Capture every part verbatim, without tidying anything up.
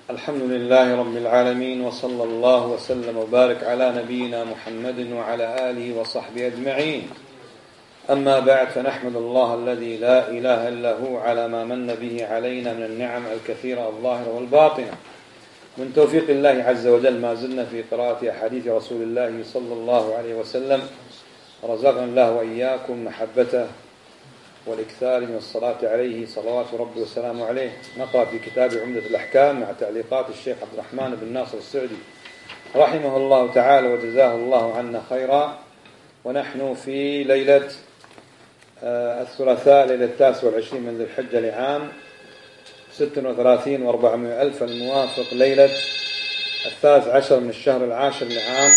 الحمد لله رب العالمين، وصلى الله وسلم وبارك على نبينا محمد وعلى آله وصحبه أجمعين. أما بعد، فنحمد الله الذي لا إله إلا هو على ما من به علينا من النعم الكثيرة الظاهرة والباطنة. من توفيق الله عز وجل ما زلنا في قراءة أحاديث رسول الله صلى الله عليه وسلم، رزقنا الله وإياكم محبته والإكثار من الصلاة عليه صلوات ربي وسلامه عليه. نقرأ في كتاب عمدة الأحكام مع تعليقات الشيخ عبد الرحمن بن ناصر السعدي رحمه الله تعالى وجزاه الله عنا خيرا. ونحن في ليلة الثلاثاء، ليلة التاسع والعشرين من ذي الحجة لعام ست وثلاثين وأربعمائة ألف، الموافق ليلة الثالث عشر من الشهر العاشر لعام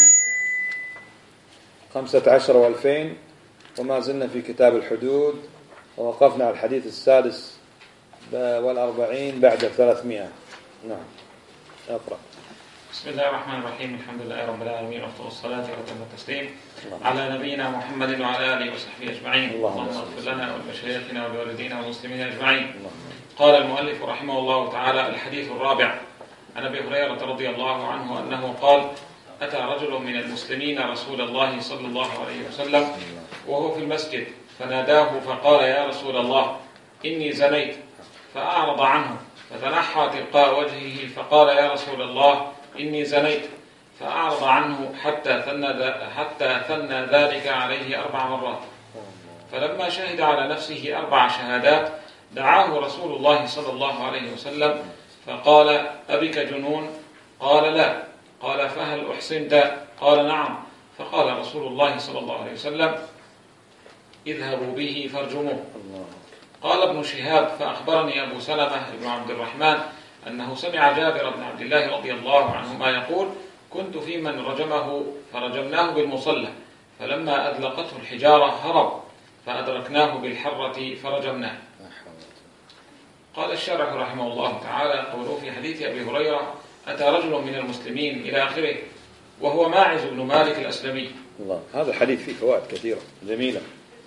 خمسة عشر وألفين. وما زلنا في كتاب الحدود، ووقفنا على الحديث السادس والأربعين بعد ثلاثمائة. نعم، أقرأ. بسم الله الرحمن الرحيم. الحمد لله رب العالمين، وأفضل الصلاة وأتم التسليم على نبينا محمد وعلى آله وصحبه أجمعين. اللهم اغفر لنا ولمشايخنا ولوالدينا والمسلمين أجمعين. قال المؤلف رحمه الله تعالى: الحديث الرابع عن أبي هريرة رضي الله عنه أنه قال: أتى رجل من المسلمين رسول الله صلى الله عليه وسلم وهو في المسجد، فناداه فقال: يا رسول الله، إني زنيت. فأعرض عنه، فتنحى تلقاء وجهه فقال: يا رسول الله، إني زنيت. فأعرض عنه حتى ثنى حتى ثنى ذلك عليه أربع مرات. فلما شهد على نفسه أربع شهادات دعاه رسول الله صلى الله عليه وسلم فقال: أبك جنون؟ قال: لا. قال: فهل أحسنت؟ قال: نعم. فقال رسول الله صلى الله عليه وسلم: اذهبوا به فارجموه. قال ابن شهاب: فأخبرني أبو سلمة بن عبد الرحمن أنه سمع جابر بن عبد الله رضي الله عنهما يقول: كنت في من رجمه فرجمناه بالمصلى، فلما أذلقته الحجارة هرب، فأدركناه بالحرة فرجمناه. قال الشارح رحمه الله تعالى: قوله في حديث أبي هريرة أتى رجل من المسلمين إلى آخره، وهو ماعز بن مالك الأسلمي. الله، هذا الحديث فيه فوائد كثيرة جميلة.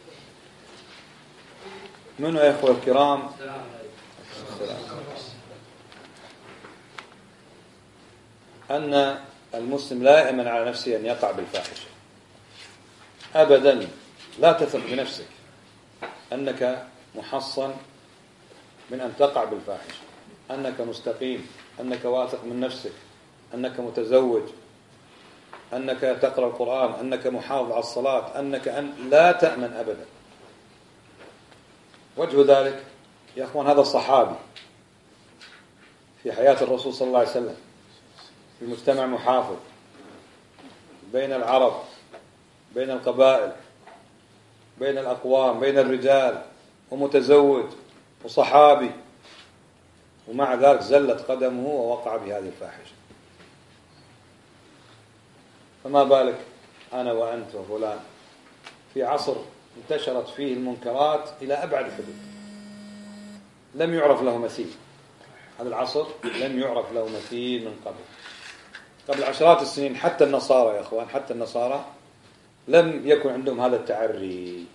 منو يا أخوة الكرام؟ السلام. أن المسلم لا يأمن على نفسه أن يقع بالفاحشة أبدا. لا تثق بنفسك أنك محصن من أن تقع بالفاحشة، أنك مستقيم، أنك واثق من نفسك، أنك متزوج، أنك تقرأ القرآن، أنك محافظ على الصلاة، أنك أن لا تأمن أبدا. وجه ذلك يا أخوان، هذا الصحابي في حياة الرسول صلى الله عليه وسلم في مجتمع محافظ بين العرب، بين القبائل، بين الأقوام، بين الرجال، ومتزوج وصحابي، ومع ذلك زلت قدمه ووقع بهذه الفاحشة. فما بالك أنا وأنت وفلان في عصر انتشرت فيه المنكرات إلى أبعد الحدود، لم يعرف له مثيل. هذا العصر لم يعرف له مثيل من قبل. قبل عشرات السنين حتى النصارى يا أخوان، حتى النصارى لم يكن عندهم هذا التعري.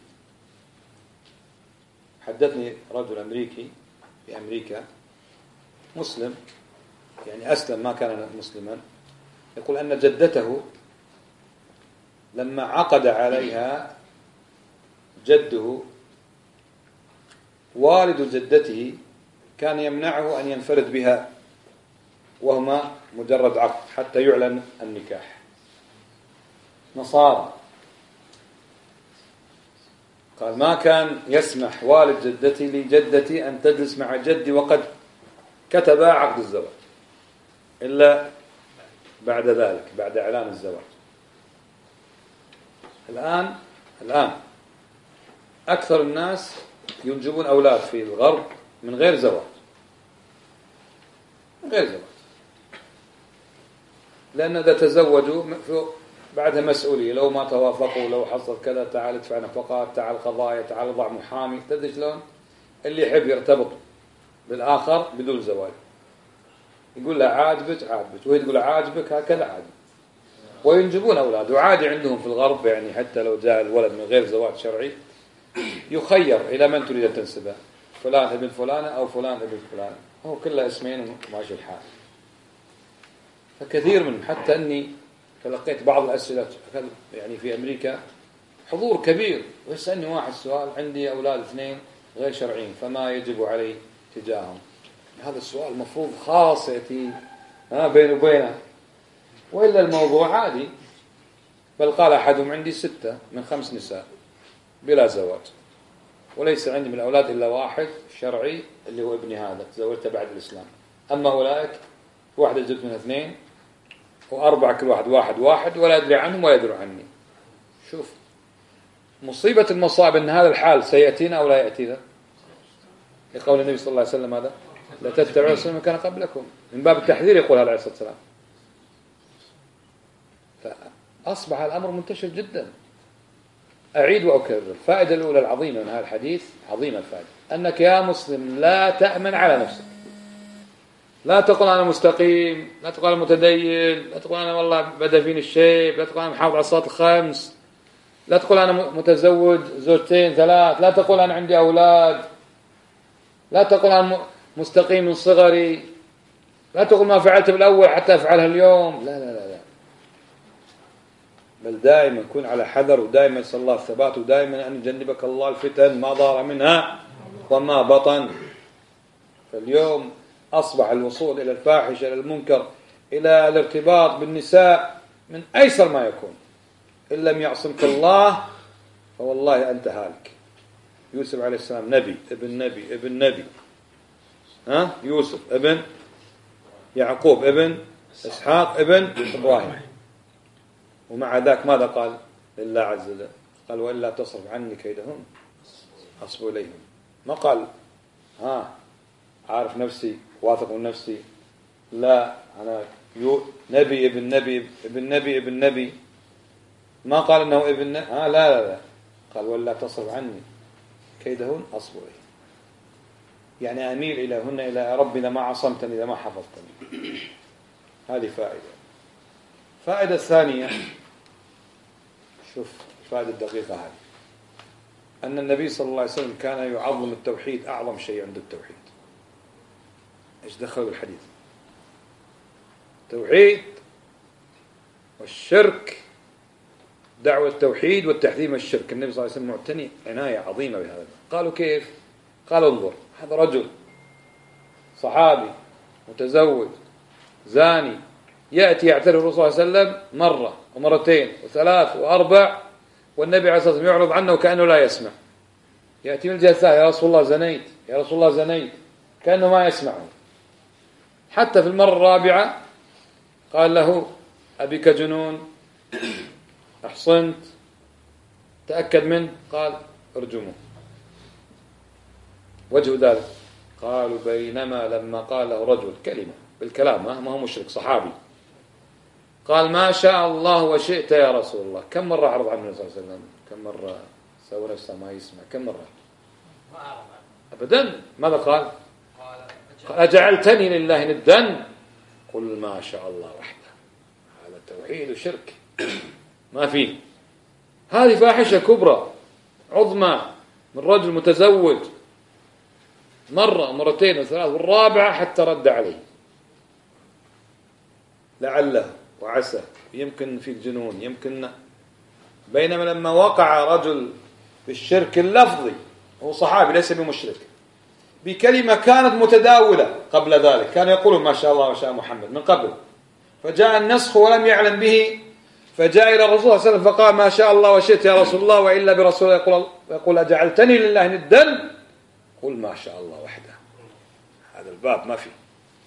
حدثني رجل أمريكي في أمريكا، مسلم يعني أسلم، ما كان مسلما، يقول أن جدته لما عقد عليها جده، والد جدته كان يمنعه أن ينفرد بها وهما مجرد عقد حتى يعلن النكاح. نصارى. قال: ما كان يسمح والد جدتي لجدتي أن تجلس مع جدي وقد كتب عقد الزواج إلا بعد ذلك، بعد إعلان الزواج. الآن الآن أكثر الناس ينجبون أولاد في الغرب من غير زواج، من غير زواج، لأن إذا تزوجوا بعدها مسؤولية، لو ما توافقوا، لو حصل كذا، تعال ادفع نفقات، تعال قضايا، تعال ضع محامي. تدري شلون؟ اللي يحب يرتبط بالآخر بدون زواج، يقول له عاجبك عاجبك، وهي تقول له عاجبك هكذا عاجبك، وينجبون أولاد. وعادي عندهم في الغرب يعني حتى لو جاء الولد من غير زواج شرعي يخير إلى من تريد تنسبه، فلان ابن فلانة أو فلان ابن فلان، هو كله اسمين وماشي الحال. فكثير منهم، حتى أني تلقيت بعض الأسئلة يعني في أمريكا حضور كبير، ويسألني واحد سؤال: عندي أولاد اثنين غير شرعيين فما يجب علي تجاههم؟ هذا السؤال المفروض خاص يأتي ها بينه وبينه، وإلا الموضوع عادي. بل قال أحدهم: عندي ستة من خمس نساء بلا زواج، وليس عندي من الأولاد إلا واحد شرعي اللي هو ابني هذا، تزوجته بعد الإسلام. أما أولئك واحدة زوجت من اثنين، وأربعة كل واحد واحد واحد، ولا أدري عنهم ولا يدروا عني. شوف مصيبة المصائب أن هذا الحال سيأتينا أو لا يأتينا، لقول النبي صلى الله عليه وسلم: هذا لا تتبعوا سنن من كان قبلكم، من باب التحذير يقول هذا عليه الصلاة والسلام. فأصبح الأمر منتشر جدا. أعيد وأكرر، الفائدة الأولى العظيمة من هذا الحديث، عظيمة الفائدة، أنك يا مسلم لا تأمن على نفسك. لا تقول أنا مستقيم، لا تقول أنا متدين، لا تقول أنا والله بدأ فيني الشيب، لا تقول أنا محافظ على الصلاة الخمس، لا تقول أنا متزوج زوجتين ثلاث، لا تقول أنا عندي أولاد، لا تقول أنا مستقيم من صغري، لا تقول ما فعلت بالأول حتى أفعلها اليوم. لا لا لا لا، بل دائما كن على حذر، ودائما صلى الله الثبات، ودائما أن يجنبك الله الفتن ما ظهر منها وما بطن. فاليوم أصبح الوصول إلى الفاحشة، إلى المنكر، إلى الارتباط بالنساء من أيسر ما يكون. إن لم يعصمك الله فوالله أنت هالك. يوسف عليه السلام نبي ابن نبي ابن نبي، ها يوسف ابن يعقوب ابن إسحاق ابن إبراهيم، ومع ذاك ماذا قال لله عز وجل؟ قال: وإلا تصرف عني كيدهن أصب إليهم. ما قال ها عارف نفسي واثق من نفسي، لا أنا نبي ابن نبي ابن نبي ابن نبي. ما قال إنه ابن ها لا لا لا، قال: وإلا تصرف عني كيدهن أصب إليهم، يعني أميل إليهن إلى ربي إذا ما عصمتني، إذا ما حفظتني. هذه فائدة. فائدة الثانية، شوف الفائدة الدقيقة هذه، أن النبي صلى الله عليه وسلم كان يعظم التوحيد، أعظم شيء عند التوحيد. إيش دخلوا الحديث؟ التوحيد والشرك، دعوة التوحيد والتحذير من الشرك. النبي صلى الله عليه وسلم معتني عناية عظيمة بهذا. قالوا: كيف؟ قالوا: انظر، هذا رجل صحابي متزوج زاني يأتي يعترف الرسول صلى الله عليه وسلم مرة ومرتين وثلاث وأربع، والنبي عليه الصلاة والسلام يعرض عنه كأنه لا يسمع. يأتي من الجهة الثانية: يا رسول الله زنيت، يا رسول الله زنيت، كأنه ما يسمعه. حتى في المرة الرابعة قال له: أبيك جنون؟ أحصنت؟ تأكد منه؟ قال: ارجمه. وجه ذلك قالوا: بينما لما قال له رجل كلمة بالكلام، ما هو مشرك صحابي، قال: ما شاء الله وشئت يا رسول الله. كم مرة عرض عنه صلى الله عليه وسلم؟ كم مرة سوى نفسه ما يسمع؟ كم مرة؟ أبدا. ماذا قال؟ قال: أجعلتني لله ندا؟ قل ما شاء الله وحده. هذا توحيد وشرك ما فيه. هذه فاحشة كبرى عظمى من رجل متزوج مرة مرتين وثلاث، والرابعة حتى رد عليه لعله وعسى، يمكن في الجنون، يمكن. بينما لما وقع رجل بالشرك اللفظي، هو صحابي ليس بمشرك، بكلمة كانت متداولة قبل ذلك، كان يقول ما شاء الله وشاء محمد من قبل، فجاء النسخ ولم يعلم به، فجاء إلى الرسول صلى الله عليه وسلم فقال: ما شاء الله وشئت يا رسول الله، وإلا برسول يقول, يقول: أجعلتني لله ندا؟ قل ما شاء الله وحده. هذا الباب ما فيه.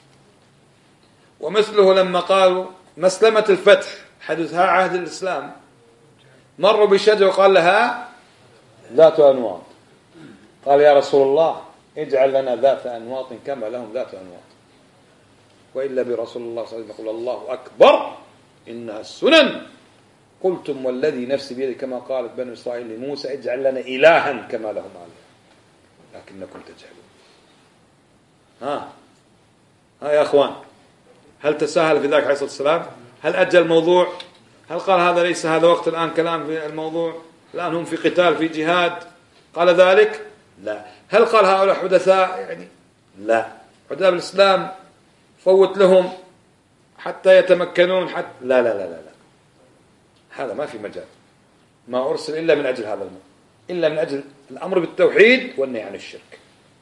ومثله لما قالوا مسلمة الفتح، حدثها عهد الإسلام، مروا بشجرة وقال لها ذات أنواط، قال: يا رسول الله اجعل لنا ذات أنواط كما لهم ذات أنواط. وإلا برسول الله صلى الله عليه وسلم يقول: الله أكبر إنها السنن. قلتم والذي نفسي بيده كما قالت بنو إسرائيل لموسى: اجعل لنا إلها كما لهم آلهة لكنكم تجهلون. ها ها يا أخوان، هل تساهل في ذلك عليه الصلاة والسلام؟ هل أجل الموضوع؟ هل قال هذا ليس هذا وقت الآن كلام في الموضوع، الآن هم في قتال في جهاد؟ قال ذلك؟ لا. هل قال هؤلاء حدثاء؟ يعني لا. حدثاء بالإسلام فوت لهم حتى يتمكنون حتى لا لا لا لا لا هذا ما في مجال. ما أرسل إلا من أجل هذا الأمر، إلا من أجل الأمر بالتوحيد والنهي عن الشرك.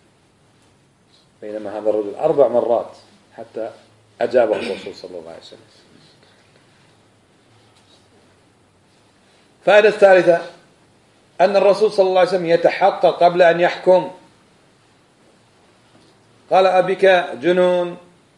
بينما هذا الرجل أربع مرات حتى أجابه الرسول صلى الله عليه وسلم. فائدة الثالثة أن الرسول صلى الله عليه وسلم يتحقق قبل أن يحكم. قال أبك جنون،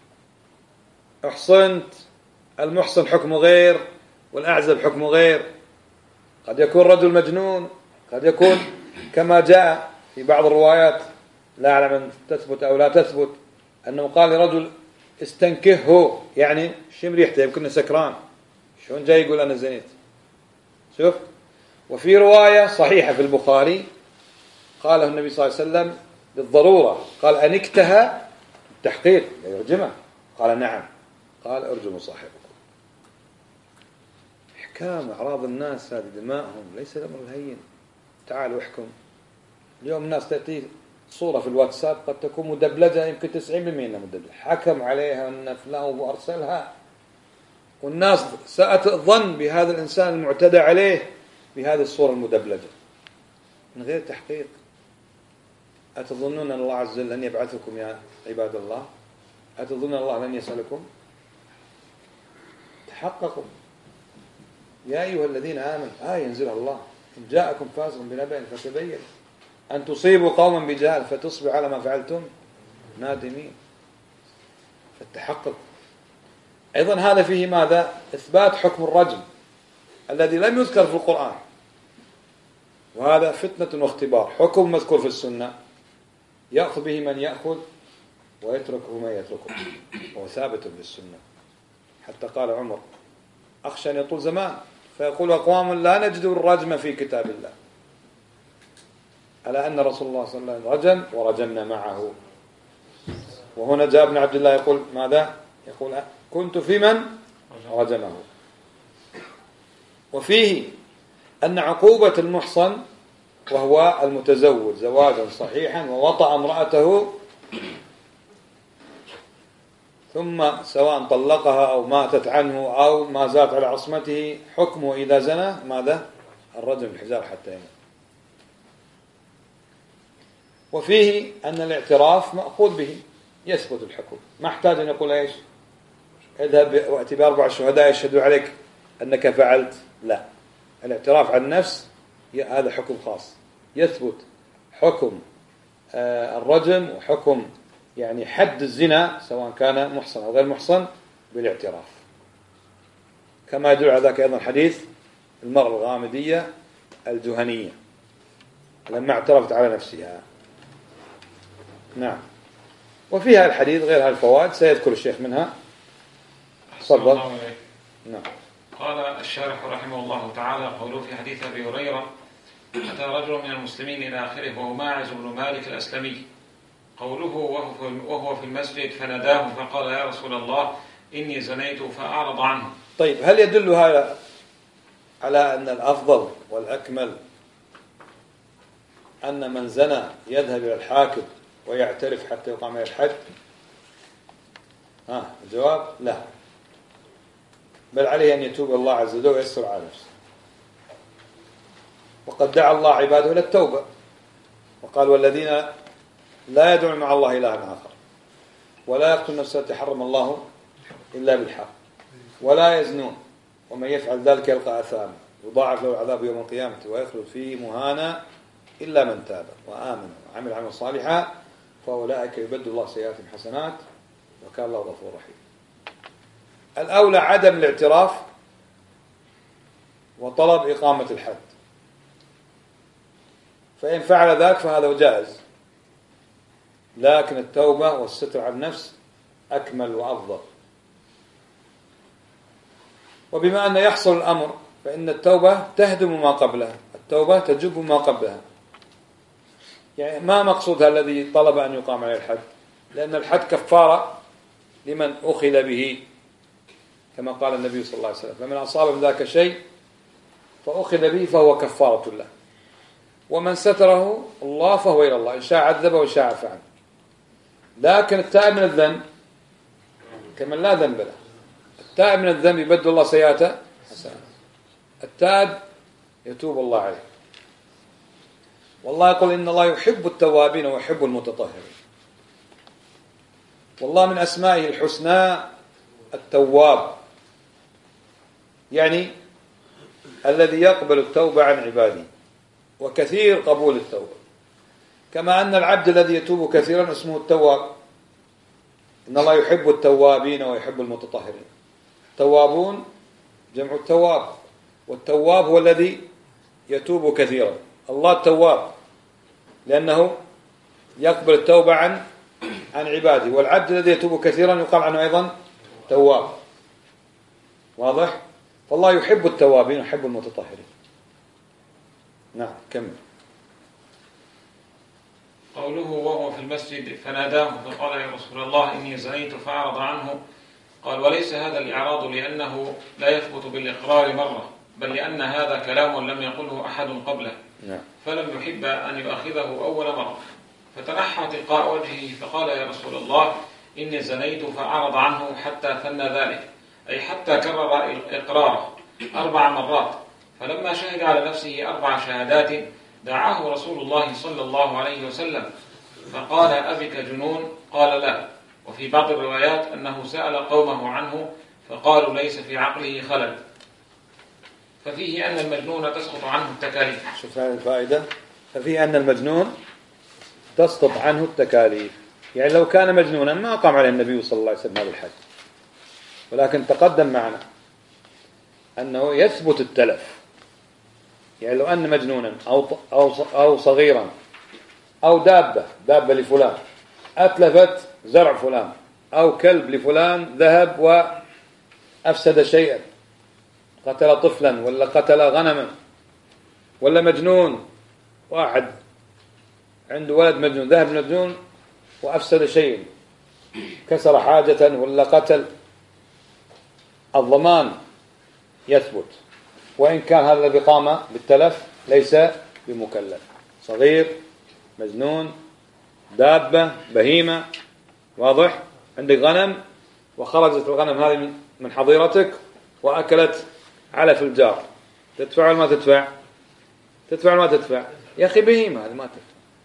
أحصنت، المحصن حكم غير والأعزب حكم غير. قد يكون رجل مجنون، قد يكون كما جاء في بعض الروايات لا أعلم أن تثبت أو لا تثبت أنه قال لرجل استنكهه، يعني شم ريحته يمكن سكران، شلون جاي يقول أنا زنيت. شوف. وفي رواية صحيحة في البخاري قاله النبي صلى الله عليه وسلم بالضرورة، قال أنكتها التحقيق يرجمه، قال نعم، قال ارجموا صاحبكم. احكام أعراض الناس هذه دماءهم ليس الأمر الهين. تعالوا احكم. اليوم الناس تأتي صورة في الواتساب قد تكون مدبلجة، يمكن تسعين بالمئة انها مدبلجة، حكم عليها أن فلان وأرسلها، والناس سأت الظن بهذا الإنسان المعتدى عليه بهذه الصورة المدبلجة من غير تحقيق. أتظنون أن الله عز وجل لن يبعثكم يا عباد الله؟ أتظنون الله لن يسألكم؟ تحققوا يا أيها الذين آمنوا. آية ينزلها الله إن جاءكم فاسق بنبأ فتبين أن تصيبوا قوما بجهل فتصبحوا على ما فعلتم نادمين. فالتحقق أيضا هذا فيه ماذا؟ إثبات حكم الرجم الذي لم يذكر في القرآن، وهذا فتنة واختبار. حكم مذكور في السنة يأخذ به من يأخذ ويتركه من يتركه، وهو ثابت في السنة. حتى قال عمر أخشى أن يطول زمان فيقول أقوام لا نجد الرجم في كتاب الله، ألا أن رسول الله صلى الله عليه وسلم رجم ورجمنا معه. وهنا جاء ابن عبد الله يقول ماذا؟ يقول كنت في من رجمه. وفيه أن عقوبة المحصن وهو المتزوج زواجا صحيحا ووطأ امرأته ثم سواء طلقها أو ماتت عنه أو ما زالت على عصمته، حكمه إذا زنى ماذا؟ الرجم بالحجار حتى يموت. وفيه أن الاعتراف مأخوذ به يثبت الحكم، ما احتاج أن يقول إيش؟ اذهب وأتي بأربع شهداء يشهدوا عليك أنك فعلت. لا، الاعتراف عن النفس هذا حكم خاص يثبت حكم الرجم وحكم يعني حد الزنا سواء كان محصن أو غير محصن بالاعتراف. كما يدل على ذلك أيضا حديث المرأة الغامدية الجهنية لما اعترفت على نفسها. نعم. وفيها الحديث غير هالفوائد سيذكر الشيخ منها. تفضل. نعم. قال الشارح رحمه الله تعالى قوله في حديث أبي هريرة أتى رجل من المسلمين إلى آخره وهو ماعز بن مالك الأسلمي. قوله وهو في المسجد فناداه فقال يا رسول الله إني زنيت فأعرض عنه. طيب هل يدل هذا على أن الأفضل والأكمل أن من زنى يذهب إلى الحاكم ويعترف حتى يقام عليه الحد؟ ها الجواب لا، بل عليه أن يتوب الله عز وجل ويسر على نفسه. وقد دعا الله عباده إلى التوبة وقال والذين لا يدعون مع الله إلها آخر ولا يقتل نفسه التي حرم الله إلا بالحق ولا يزنون ومن يفعل ذلك يلقى أثاما يضاعف له العذاب يوم القيامة ويخلد فيه مهانا إلا من تاب وآمن وعمل عملا صالحا فأولئك يبدل الله سيئاتهم حسنات وكان الله غفور رحيم. الأولى عدم الاعتراف وطلب إقامة الحد، فإن فعل ذلك فهذا جائز، لكن التوبة والستر على النفس أكمل وأفضل. وبما أن يحصل الأمر فإن التوبة تهدم ما قبلها، التوبة تجب ما قبلها. يعني ما مقصودها الذي طلب أن يقام عليه الحد؟ لأن الحد كفارة لمن أخذ به كما قال النبي صلى الله عليه وسلم فمن أصاب من ذاك شيء فأخذ به فهو كفارة له، ومن ستره الله فهو إلى الله إن شاء عذبه وإن شاء عفى عنه. لكن التائب من الذنب كمن لا ذنب له، التائب من الذنب يبدل الله سيئاته حسنات. التائب يتوب الله عليه. والله يقول إن الله يحب التوابين ويحب المتطهرين. والله من أسمائه الحسنى التواب، يعني الذي يقبل التوبة عن عباده وكثير قبول التوبة، كما أن العبد الذي يتوب كثيرا اسمه التواب. إن الله يحب التوابين ويحب المتطهرين. توابون جمع التواب، والتواب هو الذي يتوب كثيرا. الله التواب لأنه يقبل التوبة عن عن عباده، والعبد الذي يتوب كثيرا يقال عنه أيضا تواب. واضح؟ فالله يحب التوابين ويحب المتطهرين. نعم كمل. قوله وهو في المسجد فناداه فقال يا رسول الله إني زنيت فأعرض عنه. قال وليس هذا الإعراض لأنه لا يثبت بالإقرار مرة، بل لأن هذا كلام لم يقله أحد قبله، فلم يحب أن يؤخذه أول مرة، فتنحى تلقاء وجهه فقال يا رسول الله إني زنيت فأعرض عنه حتى ثنى ذلك، أي حتى كرر إقراره أربع مرات. فلما شهد على نفسه أربع شهادات دعاه رسول الله صلى الله عليه وسلم فقال أبك جنون؟ قال لا. وفي بعض الروايات أنه سأل قومه عنه فقالوا ليس في عقله خلل. ففيه أن المجنون تسقط عنه التكاليف. شوف هذه الفائدة. ففيه أن المجنون تسقط عنه التكاليف، يعني لو كان مجنونا ما قام عليه النبي صلى الله عليه وسلم هذا الحد، ولكن تقدم معنا أنه يثبت التلف. يعني لو أن مجنونا أو أو أو صغيرا أو دابة دابة لفلان أتلفت زرع فلان، أو كلب لفلان ذهب وأفسد شيئا، قتل طفلا ولا قتل غنما، ولا مجنون واحد عنده ولد مجنون ذهب مجنون وأفسد شيئا، كسر حاجة ولا قتل، الضمان يثبت، وإن كان هذا الذي قام بالتلف ليس بمكلف. صغير مجنون دابة بهيمة، واضح؟ عندك غنم وخرجت الغنم هذه من حظيرتك وأكلت علف الجار، تدفع ولا ما تدفع؟ تدفع ولا ما تدفع؟ يا أخي بهيمة هذه ما تدفع،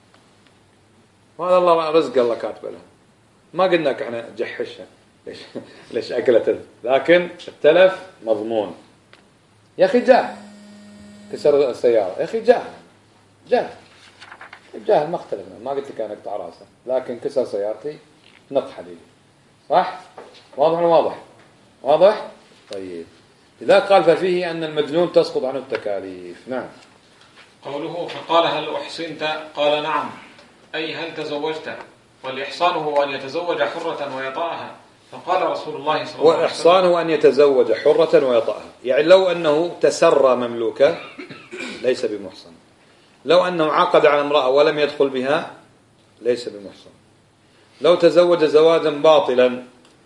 وهذا الله رزق الله كاتبه لها، ما قلنا لك احنا جحشها ليش ليش أكلت، لكن التلف مضمون. يا أخي جاه كسر السيارة، يا أخي جاه جاه جاه ما اختلفنا، ما قلت لك أنا أقطع راسه، لكن كسر سيارتي نق حديدي، صح؟ واضح ولا واضح؟ واضح؟ طيب إذا قال ففيه أن المجنون تسقط عنه التكاليف. نعم. قوله فقال هل أحصنت؟ قال نعم، أي هل تزوجت؟ والإحصان هو أن يتزوج حرة ويطأها. فقال رسول الله صلى الله عليه وسلم والإحصان هو أن يتزوج حرة ويطأها، يعني لو أنه تسرى مملوكة ليس بمحصن، لو أنه عقد على امرأة ولم يدخل بها ليس بمحصن، لو تزوج زواجا باطلا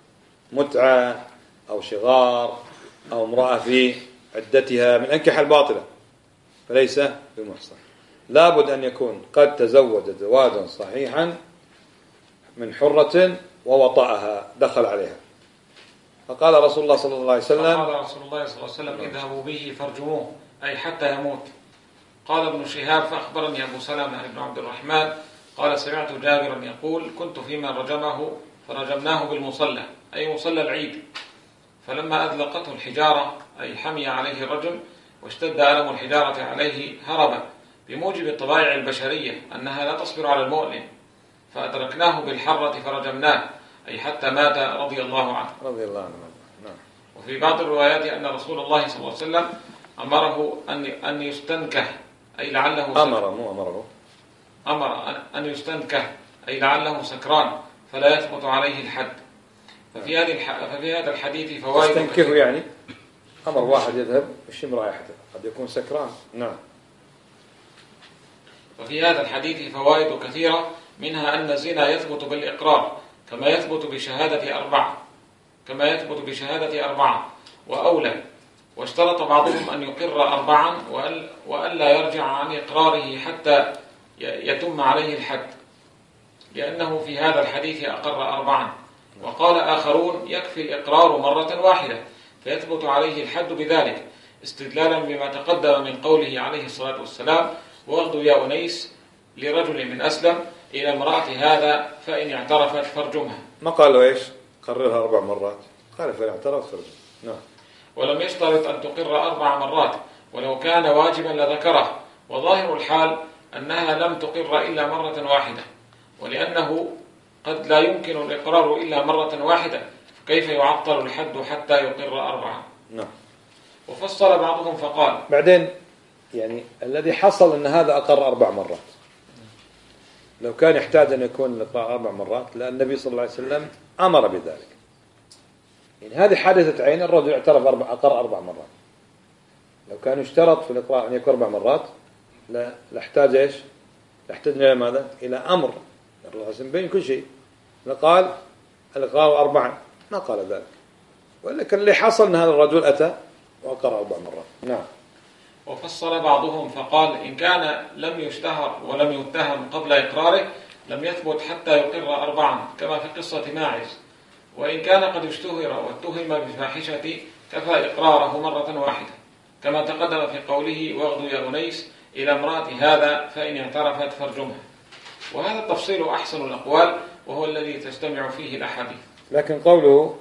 متعة أو شغار أو امرأة في عدتها من أنكحة الباطلة فليس بمحصن. لابد أن يكون قد تزوج زواجا صحيحا من حرة ووطأها دخل عليها. فقال رسول الله صلى الله عليه وسلم فقال رسول الله صلى الله عليه وسلم اذهبوا به فارجموه، أي حتى يموت. قال ابن شهاب فأخبرني أبو سلمة بن عبد الرحمن قال سمعت جابرا يقول كنت في من رجمه فرجمناه بالمصلى، أي مصلى العيد، فلما أذلقته الحجارة أي حمي عليه الرجل واشتد ألم الحجارة عليه هرب، بموجب الطبائع البشرية أنها لا تصبر على المؤلم، فأدركناه بالحرة فرجمناه، أي حتى مات رضي الله عنه. رضي الله عنه. نعم. وفي بعض الروايات أن رسول الله صلى الله عليه وسلم أمره أن أن يستنكح، أي لعله أمر مو أمره أمر أن يستنكح، أي لعله سكران فلا يثبت عليه الحد. ففي هذه ففي هذا الحديث فوائد. يستنكح يعني أمر واحد يذهب يشم رائحته، قد يكون سكران. نعم. وفي هذا الحديث فوائد كثيرة، منها أن الزنا يثبت بالإقرار كما يثبت بشهادة أربعة كما يثبت بشهادة أربعة وأولى، واشترط بعضهم أن يقر أربعا وألا يرجع عن إقراره حتى يتم عليه الحد، لأنه في هذا الحديث أقر أربعا. وقال آخرون يكفي الإقرار مرة واحدة فيثبت عليه الحد بذلك، استدلالا بما تقدم من قوله عليه الصلاة والسلام: واغدوا يا أنيس لرجل من أسلم إلى امرأة هذا فإن اعترفت فارجمها. ما قالوا إيش؟ قررها أربع مرات، قال فإن اعترفت فارجمها. نعم. ولم يشترط أن تقر أربع مرات، ولو كان واجبا لذكره، وظاهر الحال أنها لم تقر إلا مرة واحدة، ولأنه قد لا يمكن الإقرار إلا مرة واحدة، فكيف يعطل الحد حتى يقر أربعة؟ نعم. وفصل بعضهم فقال: بعدين يعني الذي حصل أن هذا أقر أربع مرات، لو كان يحتاج أن يكون الإقرار أربع مرات لأن النبي صلى الله عليه وسلم أمر بذلك. يعني هذه حادثة عين، الرجل اعترف أربع أقر أربع مرات، لو كان يشترط في الإقرار أن يكون أربع مرات لا لاحتاج إيش؟ لاحتاج إلى ماذا؟ إلى أمر الرسول بين كل شيء، لقال الإقرار أربعة، ما قال ذلك، ولكن اللي حصل أن هذا الرجل أتى وأقر أربع مرات. نعم. وفصل بعضهم فقال: إن كان لم يشتهر ولم يتهم قبل إقراره لم يثبت حتى يقر أربعا، كما في قصة ماعز، وإن كان قد اشتهر واتهم بالفاحشة كفى إقراره مرة واحدة، كما تقدم في قوله: واغدوا يا أنيس إلى امرأة هذا فإن اعترفت فارجمها. وهذا التفصيل أحسن الأقوال، وهو الذي تجتمع فيه الأحاديث. لكن قوله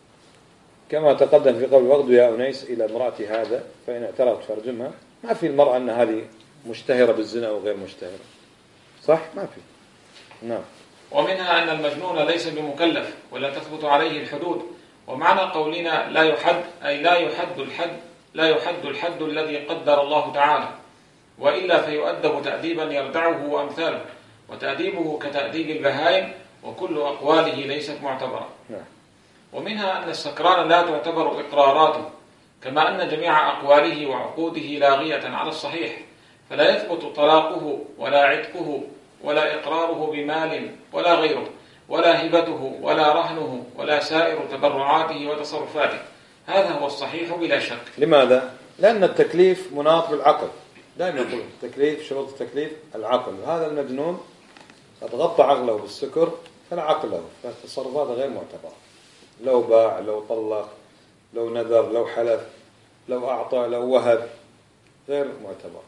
كما تقدم في قول واغدوا يا أنيس إلى امرأة هذا فإن اعترفت فارجمها، ما في المرأة أن هذه مشتهرة بالزنا أو غير مشتهرة، صح؟ ما في. نعم. ومنها أن المجنون ليس بمكلف ولا تثبت عليه الحدود، ومعنى قولنا لا يحد أي لا يحد الحد لا يحد الحد الذي قدر الله تعالى، وإلا فيؤدب تأديبا يردعه وأمثاله، وتأديبه كتأديب البهائم، وكل أقواله ليست معتبرة. نعم. ومنها أن السكران لا تعتبر إقراراته، كما أن جميع أقواله وعقوده لاغية على الصحيح، فلا يثبت طلاقه ولا عتقه ولا إقراره بمال ولا غيره، ولا هبته ولا رهنه ولا سائر تبرعاته وتصرفاته. هذا هو الصحيح بلا شك. لماذا؟ لأن التكليف مناط بالعقل، دائما يقول التكليف شروط التكليف العقل، وهذا المجنون قد غطى عقله بالسكر فلا عقل له، فالتصرفات غير معتبرة، لو باع لو طلق لو نذر لو حلف لو أعطى لو وهب غير معتبر.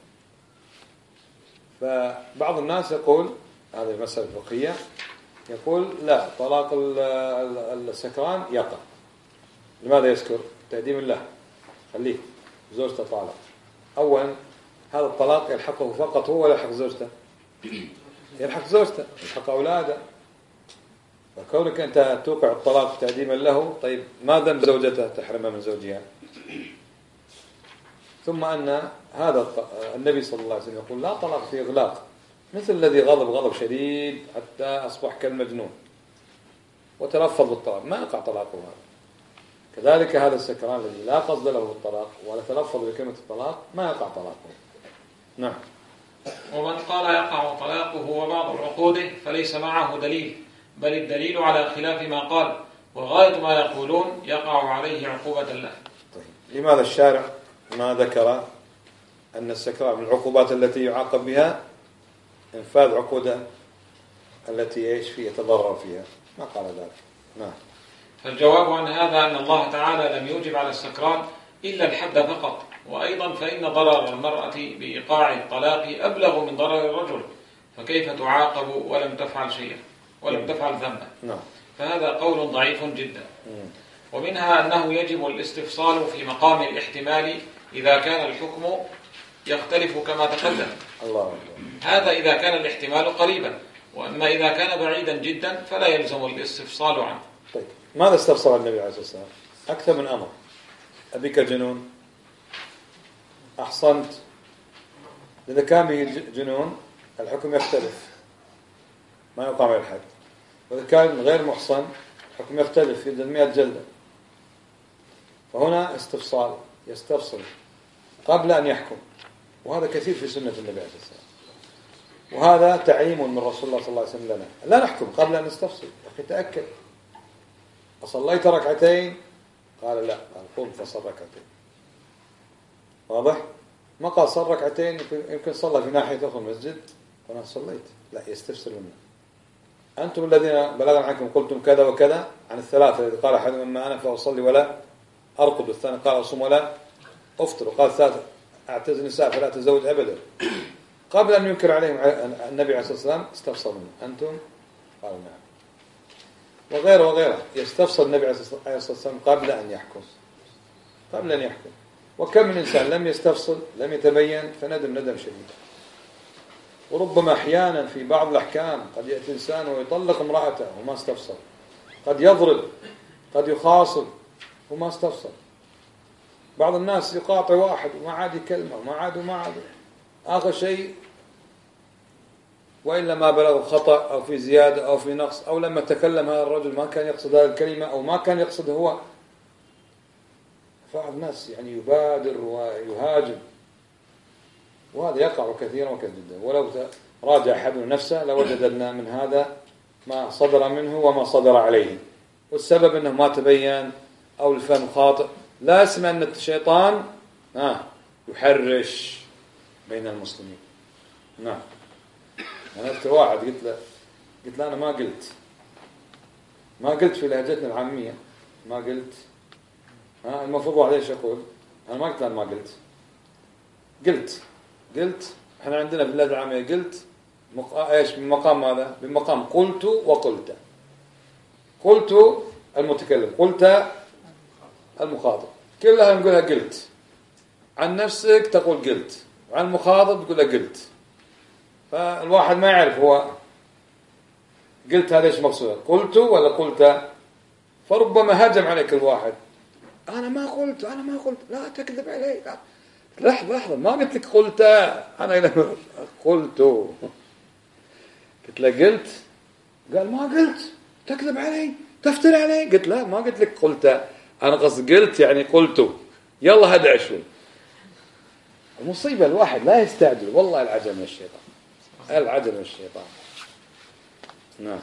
فبعض الناس يقول هذه المسألة الفقهية، يقول لا، طلاق السكران يقع. لماذا يسكر؟ تأديم الله، خليه زوجته طالق. أولا هذا الطلاق يلحقه فقط هو ولا يلحق زوجته؟ يلحق زوجته، يلحق أولاده. فكونك أنت توقع الطلاق تأديما له، طيب ما ذنب زوجته تحرمها من زوجها؟ ثم أن هذا النبي صلى الله عليه وسلم يقول لا طلاق في إغلاق، مثل الذي غضب غضب شديد حتى أصبح كالمجنون وتلفظ بالطلاق، ما يقع طلاقه هذا. كذلك هذا السكران الذي لا قصد له بالطلاق ولا تلفظ بكلمة الطلاق ما يقع طلاقه. نعم. ومن قال يقع طلاقه وبعض عقوده فليس معه دليل، بل الدليل على خلاف ما قال، وغاية ما يقولون يقع عليه عقوبة الله. طيب. لماذا الشارع ما ذكر أن السكران من العقوبات التي يعاقب بها انفاذ عقوده التي ايش فيه يتضرر فيها؟ ما قال ذلك. نعم. فالجواب عن هذا أن الله تعالى لم يوجب على السكران إلا الحد فقط، وأيضا فإن ضرر المرأة بإيقاع الطلاق أبلغ من ضرر الرجل، فكيف تعاقب ولم تفعل شيئا ولم تفعل ذنبا؟ نعم. فهذا قول ضعيف جدا. ومنها أنه يجب الاستفصال في مقام الاحتمال إذا كان الحكم يختلف كما تقدم. الله. هذا إذا كان الاحتمال قريبا، وأما إذا كان بعيدا جدا فلا يلزم الاستفصال عنه. طيب ماذا استفسر النبي عليه الصلاة والسلام؟ أكثر من أمر. أبيك جنون؟ أحصنت؟ إذا كان به جنون الحكم يختلف، ما يقام على الحد. وإذا كان غير محصن الحكم يختلف، يجلد مئة جلدة. فهنا استفصال، يستفصل قبل أن يحكم، وهذا كثير في سنة النبي عليه الصلاة والسلام، وهذا تعليم من رسول الله صلى الله عليه وسلم لنا، لا نحكم قبل أن نستفصل. أخي تأكد، أصليت ركعتين؟ قال لا، قال قم فصل ركعتين. واضح؟ ما قال صل ركعتين، يمكن صلى في ناحية أخرى المسجد وأنا صليت، لا، يستفسر منه. أنتم الذين بلغنا عنكم قلتم كذا وكذا عن الثلاثة الذي قال أحدهم أما أنا فأصلي ولا أرقد، والثاني قال أصوم ولا أفطر، وقال الثالث أعتزل النساء فلا أتزوج أبدا. قبل أن ينكر عليهم النبي عليه الصلاة والسلام استفسر منهم: أنتم؟ قالوا نعم. وغيره وغيره يستفسر النبي عليه الصلاة والسلام قبل أن يحكم، قبل أن يحكم. وكم من إنسان لم يستفصل، لم يتبين، فندم ندم شديد. وربما أحيانا في بعض الأحكام قد يأتي إنسان ويطلق امرأته وما استفصل، قد يضرب، قد يخاصم وما استفصل. بعض الناس يقاطع واحد وما عاد كلمة وما عاد وما عاد آخر شيء، وإلا ما بلغ خطأ أو في زيادة أو في نقص، أو لما تكلم هذا الرجل ما كان يقصد هذه الكلمة أو ما كان يقصد هو. بعض الناس يعني يبادر ويهاجم، وهذا يقع كثيرا وكثيرا جدا. ولو راجع أحدنا نفسه لوجدنا من هذا ما صدر منه وما صدر عليه، والسبب أنه ما تبين أو الفهم خاطئ. لا اسمع أن الشيطان آه يحرش بين المسلمين. نعم. أنا أفتى واحد قلت له قلت له أنا ما قلت ما قلت في لهجتنا العامية ما قلت ها المفروض واحد ايش يقول؟ أنا ما قلت أنا ما قلت قلت قلت إحنا عندنا في اللهجة العامية قلت مق... ايش بمقام ماذا؟ بمقام قلت وقلت. قلت المتكلم، قلت المخاطب، كلها نقولها قلت. عن نفسك تقول قلت، وعن المخاطب تقول قلت. فالواحد ما يعرف هو قلت هذا ايش مقصوده، قلت ولا قلت. فربما هجم عليك الواحد: انا ما قلت انا ما قلت لا تكذب علي. لا. لحظه لحظه ما قلت لك قلت، انا قلت قلت له قلت. قال ما قلت، تكذب علي، تفتري علي. قلت لا ما قلت لك قلت، انا قصد قلت يعني قلت. يلا هدع شوي. المصيبه الواحد لا يستعجل، والله العجب من الشيطان، العجب من الشيطان. نعم.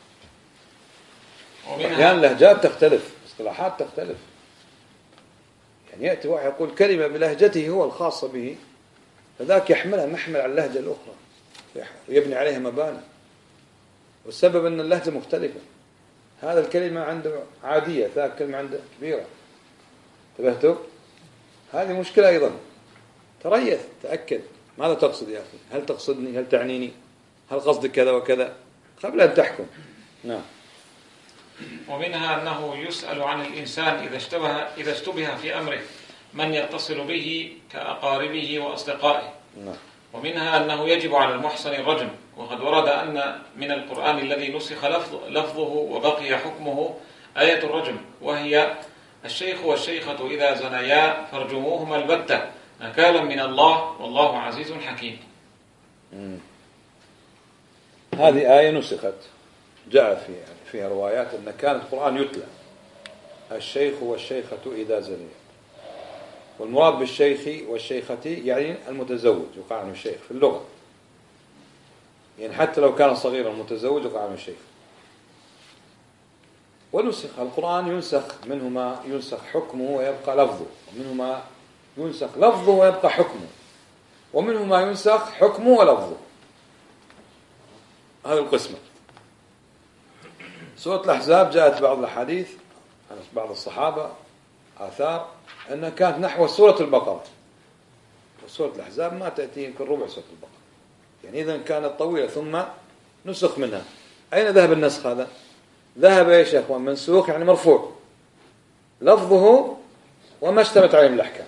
أحيانا لهجات تختلف، اصطلاحات تختلف. يعني يأتي واحد يقول كلمة بلهجته هو الخاصة به، فذاك يحملها محمل على اللهجة الأخرى ويبني عليها مباني، والسبب أن اللهجة مختلفة. هذا الكلمة عنده عادية، ذاك الكلمة عنده كبيرة. انتبهتوا؟ هذه مشكلة أيضا. تريث، تأكد ماذا تقصد يا أخي؟ هل تقصدني؟ هل تعنيني؟ هل قصدك كذا وكذا؟ قبل أن تحكم. نعم. ومنها أنه يسأل عن الإنسان إذا اشتبه إذا اشتبه في أمره من يتصل به كأقاربه وأصدقائه. نعم. ومنها أنه يجب على المحصن الرجم، وقد ورد أن من القرآن الذي نسخ لفظه وبقي حكمه آية الرجم، وهي: الشيخ والشيخة إذا زنيا فارجموهما البتة نكالا من الله والله عزيز حكيم. مم. هذه آية نسخت، جاء فيها فيها روايات أن كان القرآن يتلى الشيخ والشيخة إذا زنيا. والمراد بالشيخ والشيخة يعني المتزوج، يقع عنه الشيخ في اللغة، يعني حتى لو كان صغيرا المتزوج يقع عنه الشيخ. ونسخ القرآن، ينسخ منه ما ينسخ حكمه ويبقى لفظه، ومنه ما ينسخ لفظه ويبقى حكمه، ومنه ما ينسخ حكمه ولفظه. هذا القسمة. سورة الأحزاب جاءت بعض الحديث عن بعض الصحابة آثار أنها كانت نحو سورة البقرة، وسورة الأحزاب ما تأتي يمكن ربع سورة البقرة، يعني إذن كانت طويلة ثم نسخ منها. أين ذهب النسخ هذا؟ ذهب إيش يا أخوان؟ منسوخ يعني مرفوع لفظه وما اشتمت عليه من الأحكام.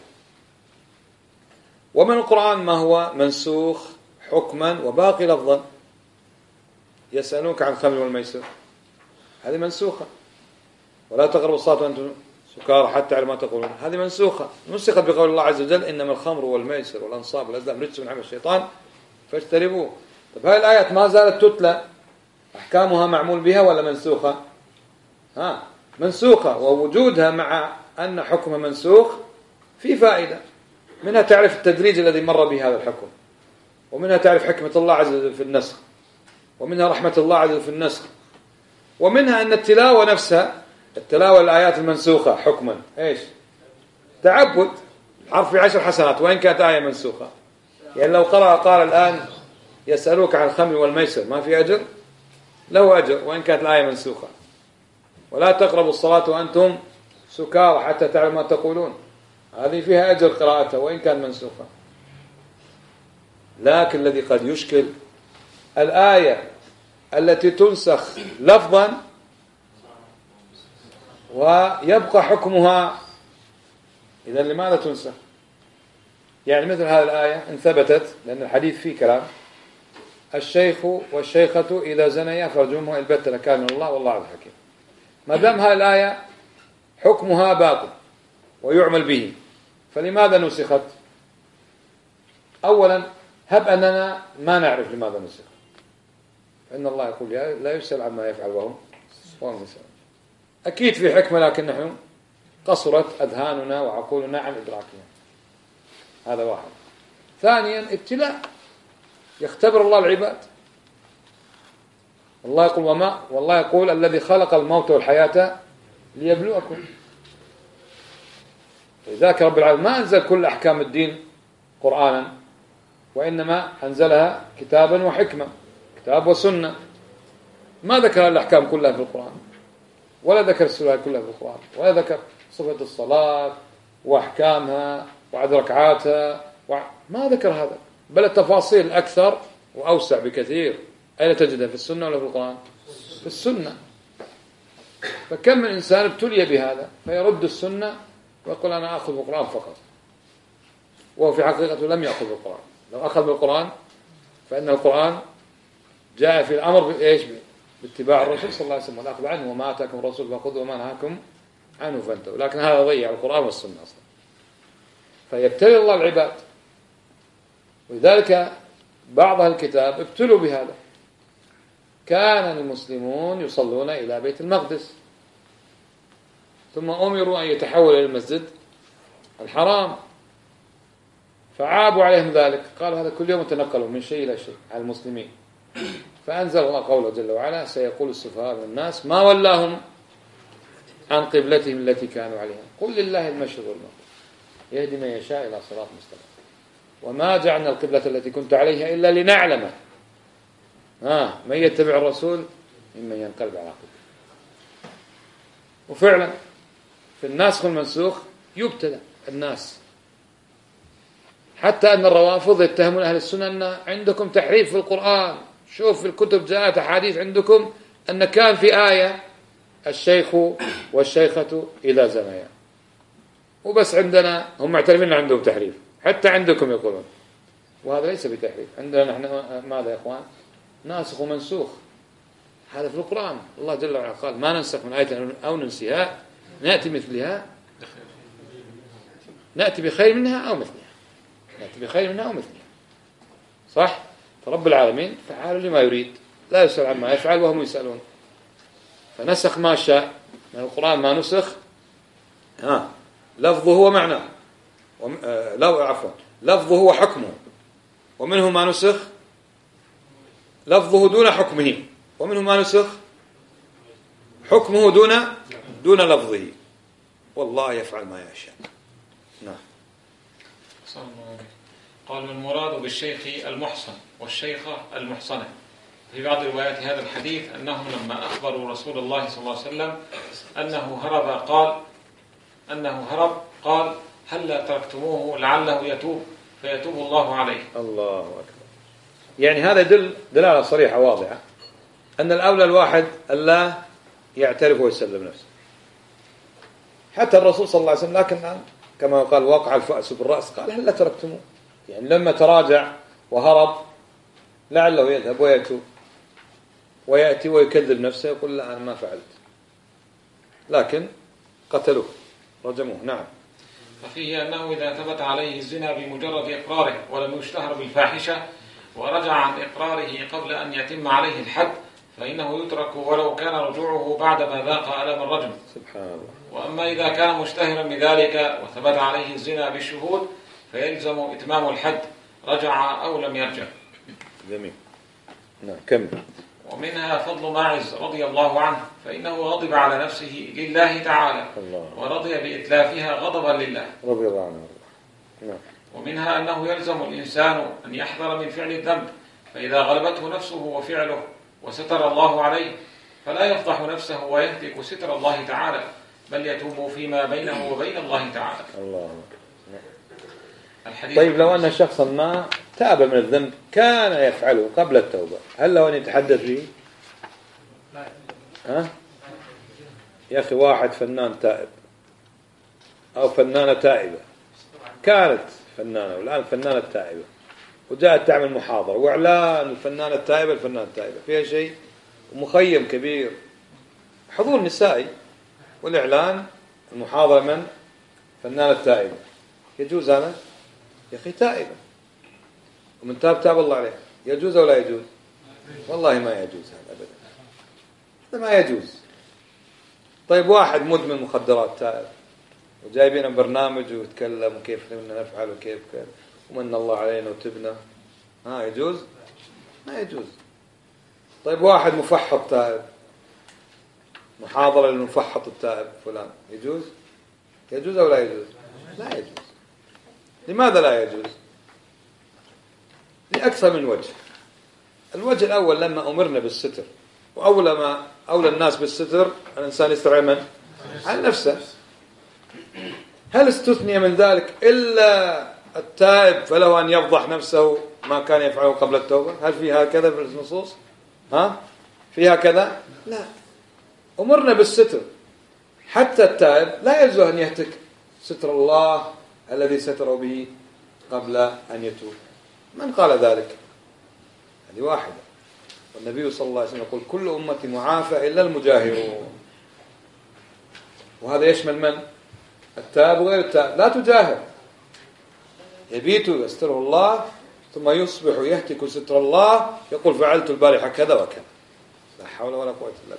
ومن القرآن ما هو منسوخ حكما وباقي لفظا. يسألونك عن الخمر والميسر، هذه منسوخة. ولا تقربوا الصلاة وأنتم سكارى حتى تعلموا ما تقولون، هذه منسوخة، نسخت بقول الله عز وجل: إنما الخمر والميسر والأنصاب والأزلام رجس من عمل الشيطان فاجتنبوه. طيب هذه الآيات ما زالت تتلى، أحكامها معمول بها ولا منسوخة؟ ها منسوخة. ووجودها مع أن حكمها منسوخ في فائدة، منها تعرف التدريج الذي مر به هذا الحكم، ومنها تعرف حكمة الله عز وجل في النسخ، ومنها رحمة الله عز وجل في النسخ، ومنها أن التلاوة نفسها، التلاوة الآيات المنسوخة حكما إيش؟ تعبد، حرف في عشر حسنات وإن كانت آية منسوخة. يعني لو قرأ قال الآن يسألوك عن الخمر والميسر، ما في أجر؟ له أجر وإن كانت الآية منسوخة. ولا تقربوا الصلاة وأنتم سكارى حتى تعلم ما تقولون، هذه فيها أجر قراءتها وإن كان منسوخة. لكن الذي قد يشكل الآية التي تنسخ لفظا ويبقى حكمها، إذا لماذا تنسخ؟ يعني مثل هذه الآية إن ثبتت، لأن الحديث فيه كلام، الشيخ والشيخة إذا زنيا فرجمهما البتة لكان من الله والله عز حكيم. ما دام هذه الآية حكمها باطل ويعمل به، فلماذا نسخت؟ أولا هب أننا ما نعرف لماذا نسخت، فإن الله يقول لا يسأل عما يفعل وهم وهم يسألون. أكيد في حكمة، لكن نحن قصرت أذهاننا وعقولنا عن إدراكها. هذا واحد. ثانيا ابتلاء، يختبر الله العباد. الله يقول وما والله يقول الذي خلق الموت والحياة ليبلوكم. لذلك رب العالمين ما أنزل كل أحكام الدين قرآنا، وإنما أنزلها كتابا وحكمة، كتاب وسنة. ما ذكر الأحكام كلها في القرآن، ولا ذكر السورة كلها في القرآن، ولا ذكر صفة الصلاة وأحكامها وعدد ركعاتها و... ما ذكر هذا، بل التفاصيل أكثر وأوسع بكثير. أين تجدها؟ في السنة ولا في القرآن؟ في السنة. فكم من إنسان ابتلي بهذا فيرد السنة ويقول أنا أخذ بالقرآن فقط، وهو في حقيقته لم يأخذ بالقرآن. لو أخذ بالقرآن فإن القرآن جاء في الأمر بإيش؟ باتباع الرسول صلى الله عليه وسلم والأخذ عنه، وما آتاكم الرسول فخذوا وما نهاكم عنه فانتهوا. لكن هذا ضيع القرآن والسنة أصلا. فيبتلي الله العباد، ولذلك بعض الكتاب ابتلوا بهذا. كان المسلمون يصلون إلى بيت المقدس، ثم أمروا أن يتحول إلى المسجد الحرام، فعابوا عليهم ذلك، قالوا هذا كل يوم تنقلوا من شيء إلى شيء على المسلمين. فأنزل الله قوله جل وعلا سيقول السفهاء من الناس ما ولاهم عن قبلتهم التي كانوا عليها قل لله المشرق والمغرب يهدي من يشاء إلى صراط مستقيم وما جعلنا القبلة التي كنت عليها إلا لنعلم ها من يتبع الرسول ممن ينقلب على عقبه. وفعلا في الناسخ والمنسوخ يبتلى الناس، حتى أن الروافض يتهمون أهل السنة أن عندكم تحريف في القرآن. شوف في الكتب جاءت أحاديث عندكم أن كان في آية الشيخ والشيخة إذا زنيا، وبس عندنا هم معترفين عندهم تحريف، حتى عندكم يقولون، وهذا ليس بتحريف. عندنا نحن ماذا يا إخوان؟ ناسخ ومنسوخ. هذا في القرآن الله جل وعلا قال ما ننسخ من آية أو ننسيها نأتي مثلها نأتي بخير منها أو مثلها نأتي بخير منها أو مثلها. صح؟ فرب العالمين فعال لما يريد، لا يسأل عما يفعل وهم يسألون. فنسخ ما شاء من القرآن، ما نسخ ها لفظه ومعناه وم... آه... لو عفوا لفظه وحكمه، ومنه ما نسخ لفظه دون حكمه، ومنه ما نسخ حكمه دون دون لفظه. والله يفعل ما يشاء. نعم. قال المراد بالشيخ المحصن والشيخة المحصنة. في بعض روايات هذا الحديث أنهم لما أخبروا رسول الله صلى الله عليه وسلم أنه هرب قال أنه هرب قال هل تركتموه لعله يتوب فيتوب الله عليه. الله أكبر. يعني هذا يدل دلالة صريحة واضحة أن الأولى الواحد ألا يعترف ويسلم نفسه. حتى الرسول صلى الله عليه وسلم لكن كما قال وقع الفأس بالرأس قال هل تركتموه، يعني لما تراجع وهرب لعله يذهب ويتوب ويأتي ويكذب نفسه يقول لا أنا ما فعلت، لكن قتلوه رجموه. نعم. ففيه أنه إذا ثبت عليه الزنا بمجرد إقراره ولم يشتهر بالفاحشة ورجع عن إقراره قبل أن يتم عليه الحد فإنه يترك ولو كان رجوعه بعدما ذاق ألم الرجم. سبحان الله. وأما إذا كان مشتهرا بذلك وثبت عليه الزنا بالشهود فيلزم إتمام الحد رجع أو لم يرجع. جميل. نعم كمل. ومنها فضل ماعز رضي الله عنه فإنه غضب على نفسه لله تعالى الله. ورضي بإتلافها غضبا لله رضي الله عنه. نعم. ومنها أنه يلزم الإنسان أن يحذر من فعل الذنب، فإذا غلبته نفسه وفعله وستر الله عليه فلا يفضح نفسه ويهتك ستر الله تعالى، بل يتوب فيما بينه وبين الله تعالى. الله. طيب لو أن شخصا ما تاب من الذنب كان يفعله قبل التوبة، هل له أن يتحدث فيه؟ ها؟ يا أخي واحد فنان تائب أو فنانة تائبة، كانت فنانة والآن فنانة تائبة، وجاءت تعمل محاضرة وإعلان الفنانة التائبة الفنانة التائبة فيها شيء، ومخيم كبير حضور نسائي، والإعلان المحاضرة من فنانة تائبة، يجوز هذا؟ يا أخي تائبة ومن تاب تاب الله عليه، يجوز أو لا يجوز؟ والله ما يجوز هذا أبدا، هذا ما يجوز. طيب واحد مدمن مخدرات تائب وجايبين برنامج ويتكلم وكيف نفعل وكيف كيف ومن الله علينا وتبنا، ها يجوز؟ ما يجوز. طيب واحد مفحط تائب، محاضرة للمفحط التائب فلان، يجوز؟ يجوز أو لا يجوز؟ لا يجوز. لماذا لا يجوز؟ لأكثر من وجه. الوجه الأول لما أمرنا بالستر، وأول ما أولى الناس بالستر الإنسان يستر من؟ عن نفسه. هل استثني من ذلك إلا التائب فله أن يفضح نفسه ما كان يفعله قبل التوبة؟ هل فيها كذا في النصوص؟ ها؟ فيها كذا؟ لا. أمرنا بالستر، حتى التائب لا يجوز أن يهتك ستر الله الذي ستره به قبل أن يتوب. من قال ذلك؟ هذه واحدة. والنبي صلى الله عليه وسلم يقول كل أمة معافى إلا المجاهرون، وهذا يشمل من؟ التائب وغير التائب. لا تجاهر، يبيت يستره الله ثم يصبح يهتك ستر الله، يقول فعلت البارحة كذا وكذا، لا حول ولا قوة إلا بالله.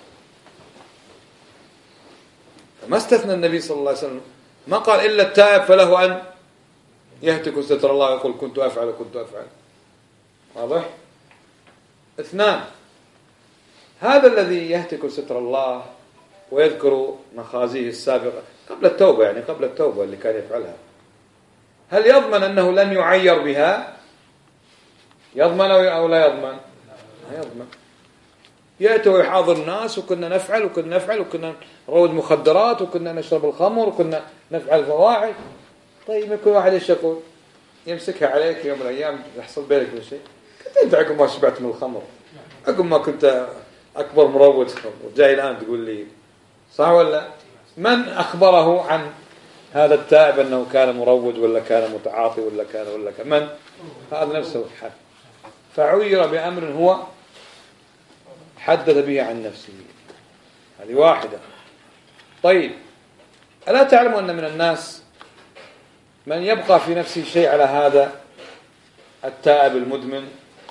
فما استثنى النبي صلى الله عليه وسلم، ما قال إلا التائب فله أن يهتك ستر الله يقول كنت أفعل كنت أفعل. واضح؟ اثنان، هذا الذي يهتك ستر الله ويذكر مخازيه السابقة قبل التوبة، يعني قبل التوبة اللي كان يفعلها، هل يضمن أنه لن يعير بها؟ يضمن أو لا يضمن؟ لا يضمن. يأتي ويحاضر الناس وكنا نفعل وكنا نفعل وكنا نروج مخدرات وكنا نشرب الخمر وكنا نفعل الفواحش. طيب يكون واحد ايش يقول؟ يمسكها عليك يوم من الأيام يحصل بينك من شيء، كنت أنت عقب ما شبعت من الخمر، عقب ما كنت أكبر مروج خمر، وجاي الآن تقول لي صح ولا؟ من أخبره عن هذا التائب أنه كان مروج ولا كان متعاطي ولا كان ولا كان؟ من؟ هذا نفسه الحد، فعير بأمر هو حدث به عن نفسه. هذه واحدة. طيب ألا تعلم أن من الناس من يبقى في نفسه شيء على هذا التائب المدمن؟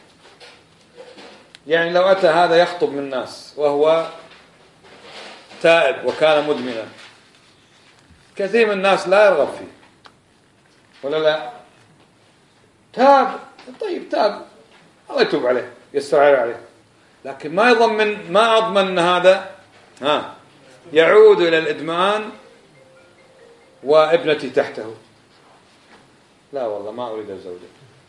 يعني لو أتى هذا يخطب من الناس وهو تائب وكان مدمنا، كثير من الناس لا يرغب فيه ولا لا؟ تاب، طيب تاب، الله يتوب عليه يستر عليه، لكن ما يضمن، ما أضمن أن هذا ها يعود إلى الإدمان وابنتي تحته. لا والله ما أريد الزوجة.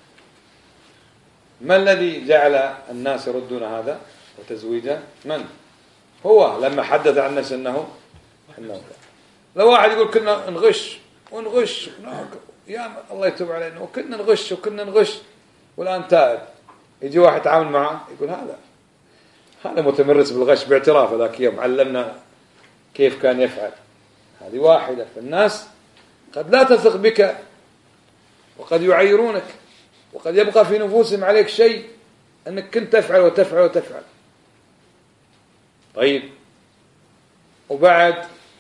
ما الذي جعل الناس يردون هذا وتزويجه؟ من؟ هو لما حدث عن نفسه أنه أنه لو واحد يقول كنا نغش ونغش يا الله يتوب علينا وكنا نغش وكنا نغش والآن تائب، يجي واحد يتعامل معه يقول هذا هذا متمرس بالغش باعتراف ذاك يوم علمنا كيف كان يفعل. هذه واحدة. فالناس قد لا تثق بك وقد يعيرونك وقد يبقى في نفوسهم عليك شيء أنك كنت تفعل وتفعل وتفعل. طيب وبعد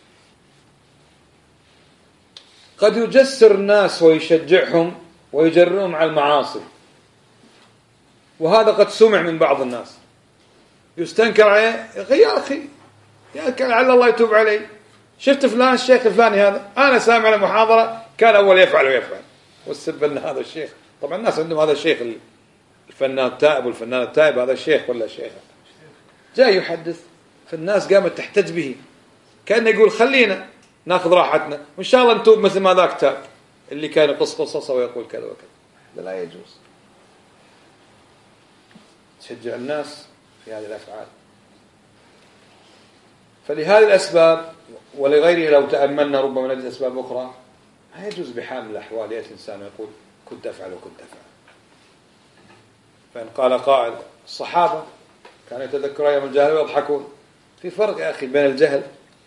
قد يجسر الناس ويشجعهم ويجرهم على المعاصي، وهذا قد سمع من بعض الناس يستنكر عليه، يا أخي يا أخي لعل الله يتوب عليه، شفت فلان الشيخ الفلاني هذا أنا سامع له محاضرة كان أول يفعل ويفعل والسب أن هذا الشيخ. طبعا الناس عندهم هذا الشيخ الفنان التائب والفنان التائب هذا الشيخ ولا شيخ جاي يحدث، فالناس قامت تحتج به كأنه يقول خلينا ناخذ راحتنا وإن شاء الله نتوب مثل ما ذاك تاب اللي كان يقص قصصه ويقول كذا وكذا. لا يجوز تشجع الناس في هذه الأفعال. فلهذه الأسباب ولغيره لو تأملنا ربما نجد أسباب أخرى ما يجوز بحال من الأحوال يأتي الإنسان يقول كنت أفعل وكنت أفعل. فإن قال قائل الصحابة كانوا يتذكرون أيام الجهل ويضحكون. في فرق يا أخي بين الجهل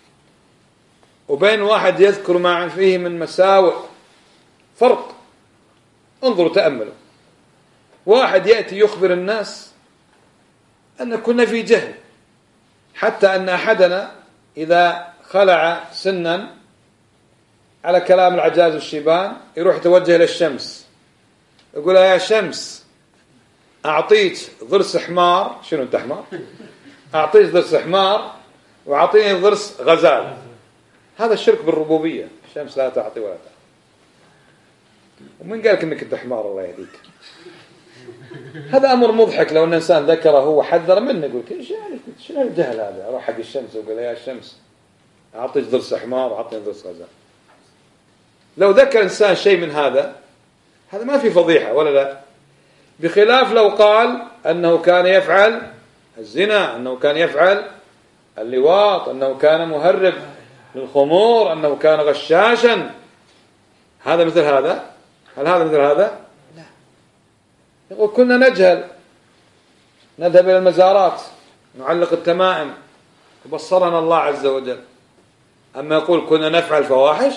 وبين واحد يذكر ما فيه من مساوئ، فرق. انظروا تأملوا، واحد يأتي يخبر الناس أن كنا في جهل، حتى أن أحدنا إذا خلع سنا على كلام العجاز والشيبان يروح يتوجه إلى الشمس يقول يا شمس أعطيت ضرس حمار، شنو أنت حمار؟ أعطيت ضرس حمار وأعطيني ضرس غزال. هذا الشرك بالربوبية. الشمس لا تعطي ولا تعطي. ومن قالك أنك أنت حمار الله يهديك؟ هذا أمر مضحك لو أن إنسان ذكره هو حذر منه يقول إيش يعني شنو الجهل هذا؟ أروح حق الشمس وقال يا الشمس أعطيك ضرس حمار وأعطيني ضرس غزال. لو ذكر إنسان شيء من هذا هذا ما في فضيحة ولا لا؟ بخلاف لو قال أنه كان يفعل الزنا، أنه كان يفعل اللواط، أنه كان مهرب للخمور، أنه كان غشاشا. هذا مثل هذا؟ هل هذا مثل هذا؟ لا. يقول كنا نجهل نذهب إلى المزارات نعلق التمائم وبصرنا الله عز وجل. أما يقول كنا نفعل فواحش،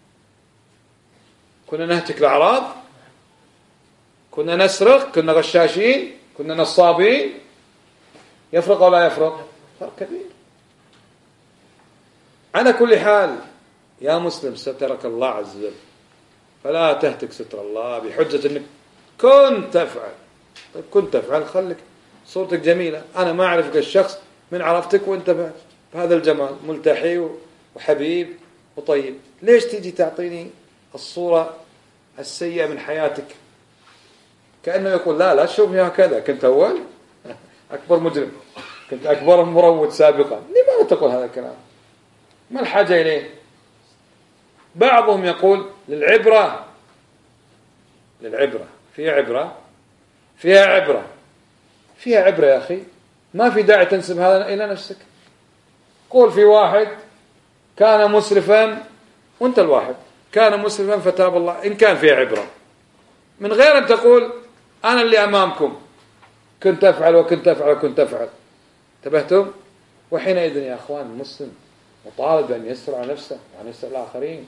كنا نهتك الأعراض، كنا نسرق، كنا غشاشين، كنا نصابين، يفرق ولا يفرق؟ فرق كبير. على كل حال يا مسلم سترك الله عز وجل، فلا تهتك ستر الله بحجة أنك كنت تفعل. طيب كنت تفعل خلك صورتك جميلة، أنا ما أعرفك الشخص من عرفتك وأنت بهذا الجمال ملتحي وحبيب وطيب، ليش تيجي تعطيني الصورة السيئة من حياتك؟ كأنه يقول لا لا شوفني هكذا، كنت أول أكبر مجرم، كنت أكبر مروج سابقا. لماذا تقول هذا الكلام؟ ما الحاجة إليه؟ بعضهم يقول للعبرة، للعبرة فيها عبرة، فيها عبرة، فيها عبرة يا أخي. ما في داعي تنسب هذا إلى نفسك. قول في واحد كان مسرفا وانت الواحد كان مسرفا فتاب الله، إن كان فيها عبرة، من غير أن تقول أنا اللي أمامكم كنت أفعل وكنت أفعل وكنت أفعل. انتبهتم؟ وحينئذ يا أخوان المسلم مطالب أن يسر على نفسه وأن يسر الآخرين.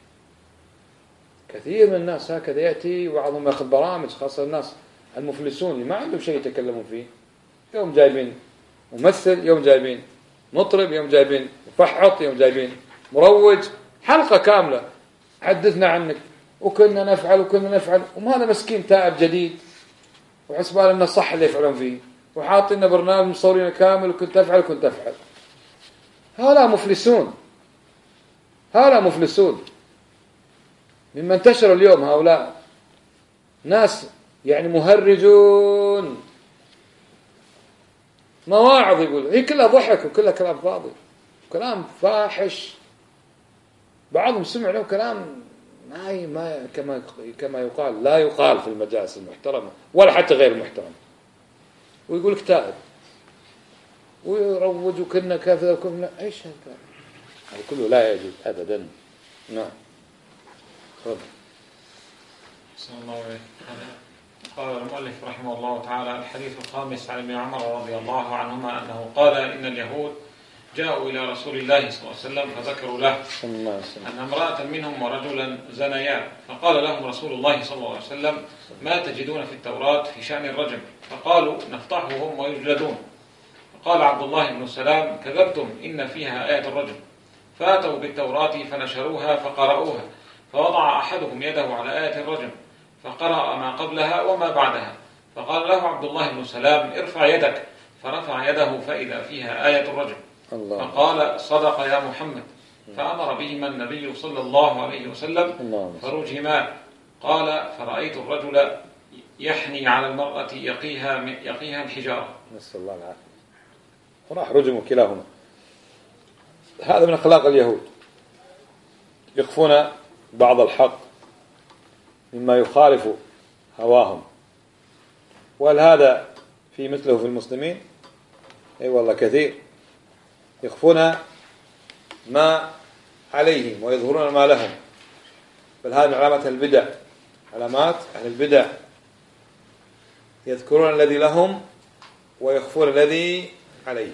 كثير من الناس هكذا يأتي وبعضهم يأخذ برامج، خاصة الناس المفلسون اللي ما عندهم شيء يتكلمون فيه، يوم جايبين ممثل، يوم جايبين مطرب، يوم جايبين مفحط، يوم جايبين مروج، حلقة كاملة حدثنا عنك وكنا نفعل وكنا نفعل. وهذا مسكين تائب جديد وحسبال أنه صح اللي يفعلون فيه، وحاطين برنامج مصورين كامل وكنت أفعل وكنت أفعل. هؤلاء مفلسون، هؤلاء مفلسون. مما انتشر اليوم هؤلاء ناس يعني مهرجون، مواعظ يقول هي كلها ضحك وكلها كلام فاضي، كلام فاحش. بعضهم سمع له كلام ما ما كما كما يقال لا يقال في المجالس المحترمة ولا حتى غير المحترمة، ويقول كتاب ويروج كنا كذا وكنا ايش هذا؟ هذا كله لا يجوز ابدا. نعم. تفضل. بسم الله عليك. قال المؤلف رحمه الله تعالى: الحديث الخامس عن ابن عمر رضي الله عنهما أنه قال: إن اليهود جاءوا إلى رسول الله صلى الله عليه وسلم فذكروا له أن امرأة منهم ورجلا زنيا، فقال لهم رسول الله صلى الله عليه وسلم: ما تجدون في التوراة في شأن الرجم؟ فقالوا: نفضحهم ويجلدون. فقال عبد الله بن سلام: كذبتم، إن فيها آية الرجم. فأتوا بالتوراة فنشروها فقرأوها، فوضع أحدهم يده على آية الرجم فقرأ ما قبلها وما بعدها، فقال له عبد الله بن سلام: ارفع يدك، فرفع يده فإذا فيها آية الرجم. الله. فقال: صدق يا محمد. فأمر بهما النبي صلى الله عليه وسلم فرجما. قال: فرأيت الرجل يحني على المرأة يقيها يقيها الحجارة. نسأل الله العافية. وراح رجموا كلاهما. هذا من أخلاق اليهود، يخفون بعض الحق مما يخالف هواهم. وهل هذا في مثله في المسلمين؟ اي والله كثير، يخفون ما عليهم ويظهرون ما لهم، بل هذه من علامات البدع، علامات أهل البدع، يذكرون الذي لهم ويخفون الذي عليهم،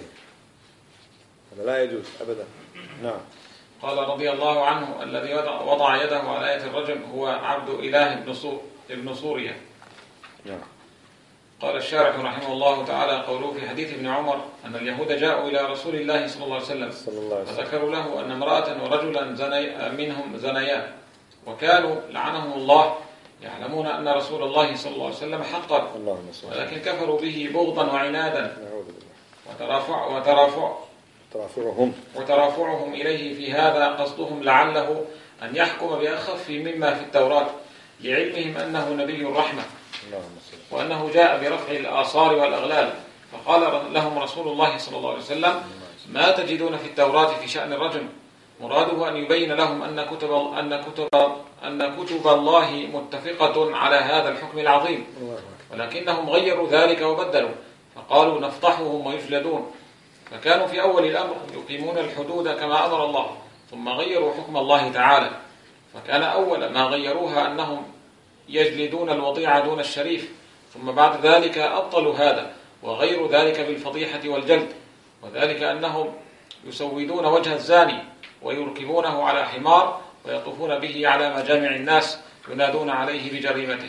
هذا لا يجوز أبدا. نعم. قال رضي الله عنه: الذي وضع يده على آية الرجم هو عبد إله ابن سوريا. نعم. قال الشارح رحمه الله تعالى: قوله في حديث ابن عمر أن اليهود جاءوا إلى رسول الله صلى الله عليه وسلم فذكروا له أن امرأة ورجلا زني منهم زنيا، وكانوا لعنهم الله يعلمون أن رسول الله صلى الله عليه وسلم حقا، ولكن كفروا به بغضا وعنادا وترافع وترافع ترافعهم وترافعهم إليه في هذا قصدهم لعله أن يحكم بأخف مما في التوراة، لعلمهم أنه نبي الرحمة وأنه جاء برفع الآصار والأغلال. فقال لهم رسول الله صلى الله عليه وسلم: ما تجدون في التوراة في شأن الرجم؟ مراده أن يبين لهم أن كتب أن كتب أن كتب الله متفقة على هذا الحكم العظيم، ولكنهم غيروا ذلك وبدلوا، فقالوا نفضحهم ويجلدون. فكانوا في أول الأمر يقيمون الحدود كما أمر الله، ثم غيروا حكم الله تعالى، فكان أول ما غيروها أنهم يجلدون الوضيع دون الشريف، ثم بعد ذلك أبطلوا هذا وغيروا ذلك بالفضيحة والجلد، وذلك أنهم يسودون وجه الزاني ويركبونه على حمار ويطوفون به على مجامع الناس ينادون عليه بجريمته.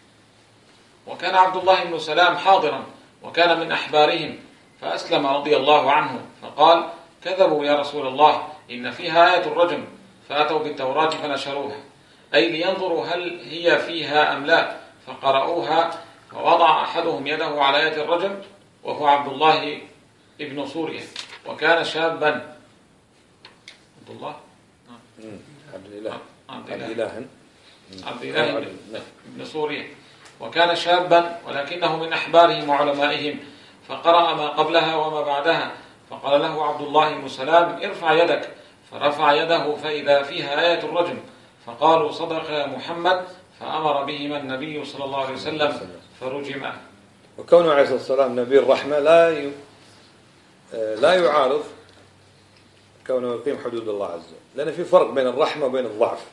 وكان عبد الله بن سلام حاضرا وكان من أحبارهم فأسلم رضي الله عنه، فقال: كذبوا يا رسول الله، إن فيها آية الرجم، فأتوا بالتوراة فنشروها، أي لينظروا هل هي فيها أم لا، فقرأوها، فوضع أحدهم يده على آية الرجم وهو عبد الله ابن سوريا، وكان شابا. عبد الله عبد الله عبد الله عبد الله ابن سوريا، وكان شابا ولكنه من أحبارهم وعلمائهم، فقرأ ما قبلها وما بعدها، فقال له عبد الله بن سلام: ارفع يدك، فرفع يده فإذا فيها آية الرجم، فقالوا: صدق يا محمد، فأمر بهما النبي صلى الله عليه وسلم فرجما. وكونه عليه الصلاة والسلام نبي الرحمة لا ي... لا يعارض كونه يقيم حدود الله عز وجل، لأن في فرق بين الرحمة وبين الضعف.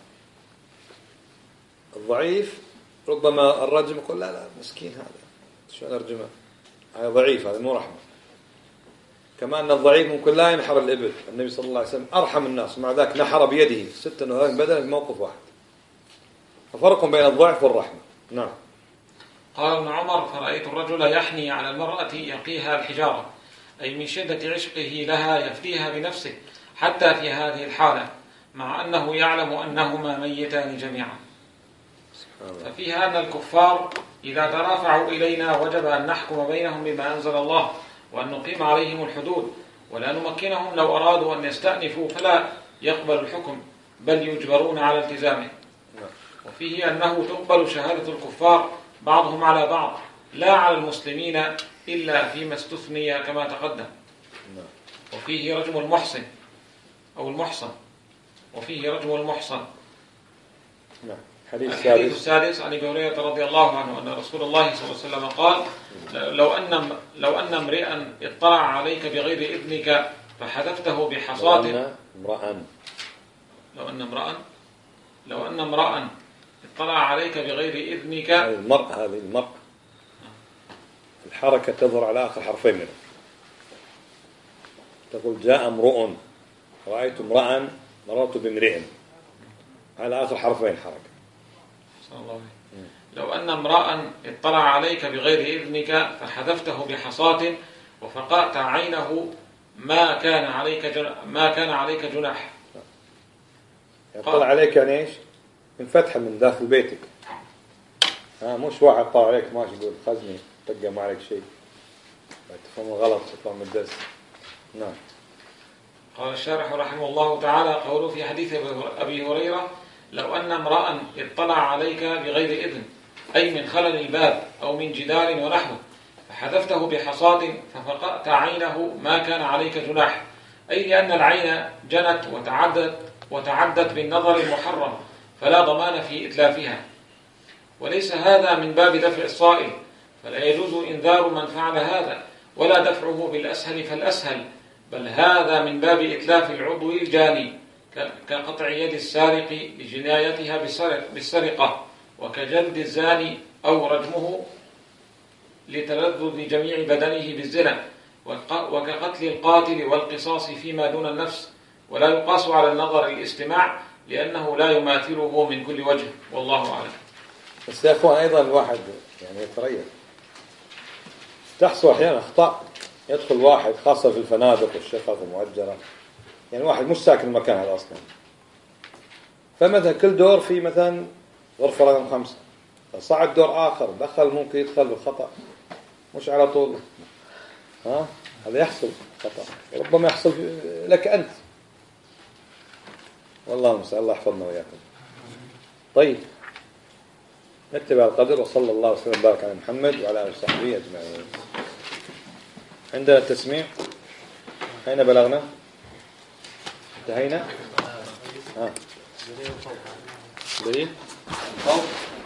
الضعيف ربما الرجم يقول: لا لا مسكين هذا شو نرجمه، هذا ضعيف، هذا مو رحمة. كما أن الضعيف ممكن لا ينحر الإبل، النبي صلى الله عليه وسلم أرحم الناس، مع ذلك نحر بيده ستة وثلاثين بدنة في موقف واحد. ففرق بين الضعف والرحمة. نعم. قال ابن عمر: فرأيت الرجل يحني على المرأة يقيها الحجارة، أي من شدة عشقه لها يفديها بنفسه حتى في هذه الحالة، مع أنه يعلم أنهما ميتان جميعا. ففيها أن الكفار إذا ترافعوا إلينا وجب أن نحكم بينهم بما أنزل الله، وأن نقيم عليهم الحدود، ولا نمكنهم لو أرادوا أن يستأنفوا فلا يقبل الحكم، بل يجبرون على التزامه. وفيه أنه تقبل شهادة الكفار بعضهم على بعض، لا على المسلمين إلا فيما استثني كما تقدم. وفيه رجم المحسن أو المحصن وفيه رجم المحصن. الحديث السادس عن ابي هريره رضي الله عنه أن رسول الله صلى الله عليه وسلم قال: لو أن لو أن امرئا اطلع عليك بغير إذنك فحذفته بحصاة امرأ لو أن امرأ لو أن امرأ اطلع عليك بغير إذنك. هذه المرأة هذه المرأة الحركة تظهر على آخر حرفين منه. تقول: جاء امرؤ، رأيت امرأ، مررت بامرئ، على آخر حرفين حركة. الله. لو أن امرأ اطلع عليك بغير إذنك فحذفته بحصاة وفقأت عينه ما كان عليك جن... ما كان عليك جناح. يطلع عليك يعني ايش؟ من فتحة من داخل بيتك. ها مش واحد طلع عليك ماشي يقول خزني تلقى ما عليك شيء. تفهم غلط تفهم الدرس. نعم. قال الشارح رحمه الله تعالى: قوله في حديث أبي هريرة: لو أن امرأ اطلع عليك بغير إذن، أي من خلل الباب أو من جدار ونحوه، فحذفته بحصاة ففقأت عينه ما كان عليك جناح، أي لأن العين جنت وتعدت وتعدت بالنظر المحرم، فلا ضمان في إتلافها. وليس هذا من باب دفع الصائل، فلا يجوز إنذار من فعل هذا، ولا دفعه بالأسهل فالأسهل، بل هذا من باب إتلاف العضو الجاني كقطع يد السارق لجنايتها بالسرقة، وكجلد الزاني أو رجمه لتلذذ جميع بدنه بالزنا، وكقتل القاتل والقصاص فيما دون النفس، ولا يقاس على النظر الاستماع لأنه لا يماثله من كل وجه، والله أعلم. بس يا أخوان أيضا الواحد يعني يتريث، تحصل أحيانا أخطاء، يدخل واحد خاصة في الفنادق والشقق المؤجرة، يعني واحد مش ساكن المكان هذا أصلا، فمثلا كل دور في مثلا غرفة رقم خمسة، صعد دور آخر دخل ممكن يدخل بالخطأ، مش على طول، ها هذا يحصل خطأ، ربما يحصل لك أنت، والله المستعان، الله يحفظنا وإياكم. طيب نكتب على القدر، وصلى الله وسلم وبارك على محمد وعلى آله وصحبه أجمعين. عندنا التسميع، أين بلغنا؟ انتهينا؟ ها دليل؟